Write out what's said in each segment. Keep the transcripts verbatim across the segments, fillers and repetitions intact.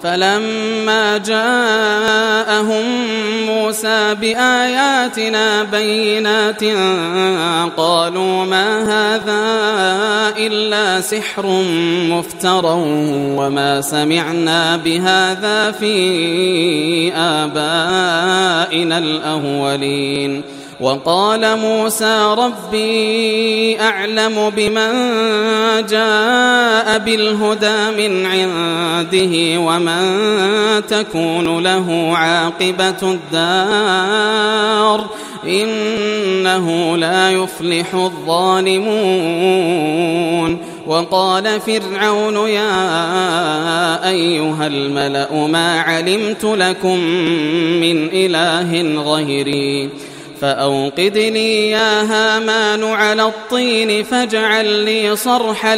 فلما جاءهم موسى بآياتنا بينات قالوا ما هذا إلا سحر مفترى وما سمعنا بهذا في آبائنا الأولين. وقال موسى ربي أعلم بمن جاء بالهدى من عنده ومن تكون له عاقبة الدار إنه لا يفلح الظالمون. وقال فرعون يا أيها الملأ ما علمت لكم من إله غيري فأوقد لي يا هامان على الطين فاجعل لي صرحا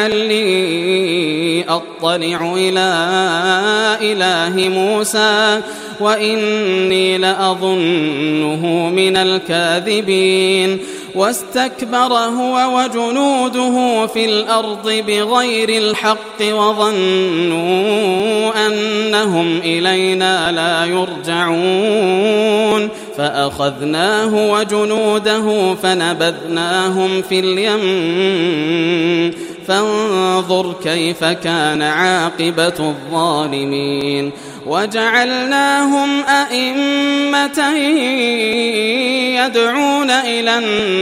لعلي أطلع إلى إله موسى وإني لأظنه من الكاذبين. واستكبر هو وجنوده في الأرض بغير الحق وظنوا أنهم إلينا لا يرجعون فأخذناه وجنوده فنبذناهم في اليم فانظر كيف كان عاقبة الظالمين. وجعلناهم أئمة يدعون إلى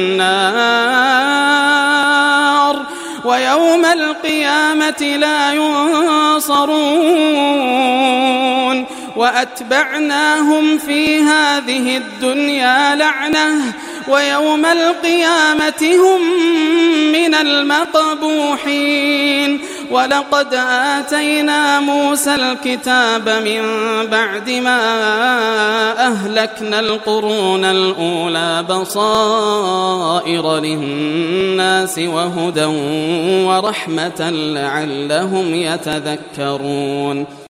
النار ويوم القيامة لا ينصرون. وأتبعناهم في هذه الدنيا لعنة ويوم القيامة هم من المقبوحين. ولقد آتينا موسى الكتاب من بعد ما أهلكنا القرون الأولى بصائر للناس وهدى ورحمة لعلهم يتذكرون.